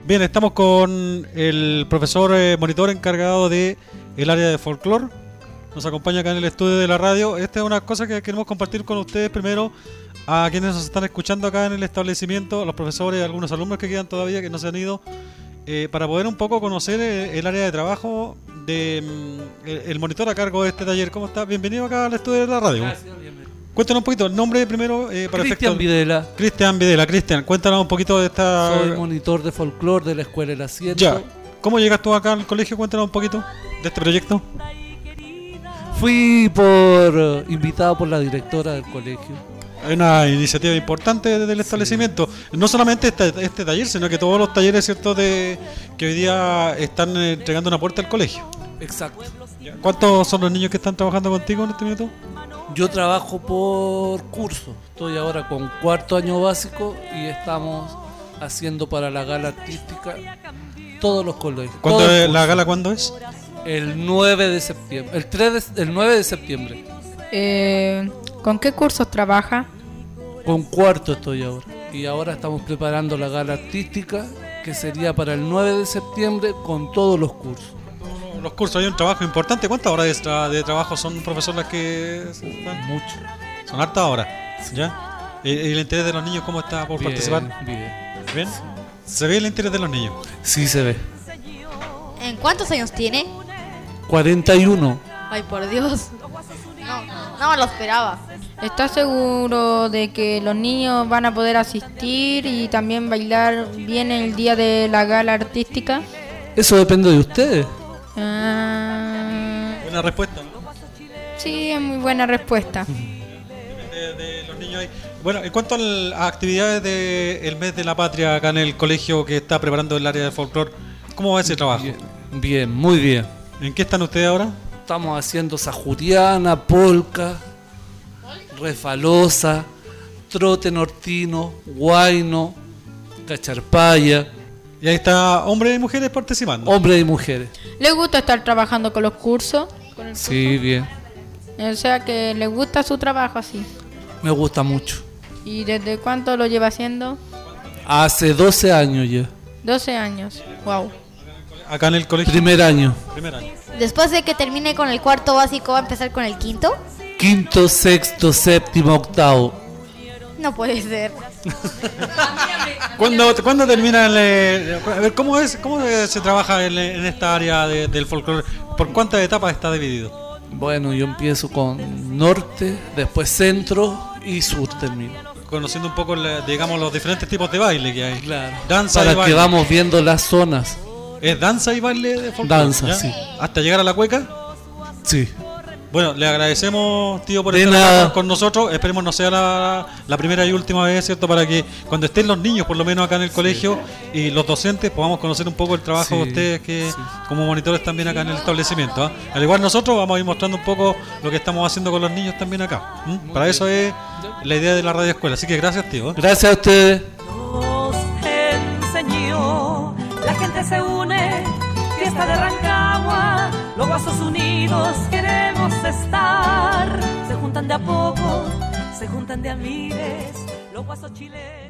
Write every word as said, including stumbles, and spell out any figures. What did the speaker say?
Bien, estamos con el profesor eh, monitor encargado de el área de folclore. Nos acompaña acá en el estudio de la radio. Esta es una cosa que queremos compartir con ustedes primero, a quienes nos están escuchando acá en el establecimiento, a los profesores, a algunos alumnos que quedan todavía, que no se han ido, eh, para poder un poco conocer el, el área de trabajo de mm, el, el monitor a cargo de este taller. ¿Cómo está? Bienvenido acá al estudio de la radio. Gracias, bienvenido. Cuéntanos un poquito el nombre primero eh, para Cristian efecto... Videla. Cristian Videla. Cristian, cuéntanos un poquito de esta... Soy monitor de folclore de la Escuela El Asiento. Ya. ¿Cómo llegas tú acá al colegio? Cuéntanos un poquito de este proyecto. Fui por uh, invitado por la directora del colegio. Hay una iniciativa importante del establecimiento. Sí. No solamente este, este taller, sino que todos los talleres, ¿cierto?, de que hoy día están entregando una puerta al colegio. Exacto. ¿Cuántos son los niños que están trabajando contigo en este minuto? Yo trabajo por curso. Estoy ahora con cuarto año básico y estamos haciendo para la gala artística todos los colegios. ¿Cuándo es la gala? ¿Cuándo es? El nueve de septiembre. El, tres de, el nueve de septiembre. Eh, ¿Con qué cursos trabaja? Con cuarto estoy ahora. Y ahora estamos preparando la gala artística, que sería para el nueve de septiembre con todos los cursos. Los cursos, hay un trabajo importante. ¿Cuántas horas de, tra de trabajo son, profesor, las que están? Mucho. Son hartas horas. Sí. ¿Ya? ¿Y, y el interés de los niños cómo está por bien, participar? Bien. ¿Bien? ¿Se ve el interés de los niños? Sí, se ve. ¿En cuántos años tiene? cuarenta y uno. Ay, por Dios. No, no me lo esperaba. ¿Estás seguro de que los niños van a poder asistir y también bailar bien el día de la gala artística? Eso depende de ustedes. Ah, Buena respuesta, ¿no? sí, es muy buena respuesta. De, de los niños ahí. Bueno, en cuanto al, a actividades del mes de la patria acá en el colegio que está preparando el área de folclore, ¿cómo va ese trabajo? Bien, bien, muy bien. ¿En qué están ustedes ahora? Estamos haciendo sajuriana, polca, refalosa, trote nortino, guayno, cacharpaya. Y ahí está hombres y mujeres participando. Hombres y mujeres. ¿Le gusta estar trabajando con los cursos? ¿Con el Sí, curso? bien. O sea que le gusta su trabajo así. Me gusta mucho. ¿Y desde cuánto lo lleva haciendo? Hace doce años ya. doce años. Wow. Acá en el colegio. Primer año. Primer año. Después de que termine con el cuarto básico, ¿va a empezar con el quinto? Quinto, sexto, séptimo, octavo. No puede ser. ¿Cuándo, ¿Cuándo termina el, eh, a ver, ¿cómo es cómo se trabaja en, en esta área de, del folclore? ¿Por cuántas etapas está dividido? Bueno, yo empiezo con norte, después centro y sur termino. Conociendo un poco, digamos, los diferentes tipos de baile que hay. Claro. Danza Para y baile. que vamos viendo las zonas. ¿Es danza y baile de folclore? Danza, ¿ya? sí. ¿Hasta llegar a la cueca? Sí. Bueno, le agradecemos, tío, por De estar nada. acá con nosotros. Esperemos no sea la, la primera y última vez, ¿cierto? Para que cuando estén los niños, por lo menos acá en el sí. colegio, y los docentes, podamos conocer un poco el trabajo Sí. de ustedes, que Sí. como monitores también acá en el establecimiento. ¿eh? Al igual nosotros vamos a ir mostrando un poco lo que estamos haciendo con los niños también acá. ¿m? Para bien. eso es la idea de la radio escuela. Así que gracias, tío. ¿eh? Gracias a ustedes. Nos enseñó, la gente se une, fiesta de Rancagua, los guasos unidos queremos estar. Se juntan de a poco, se juntan de a miles, los guasos chilenos.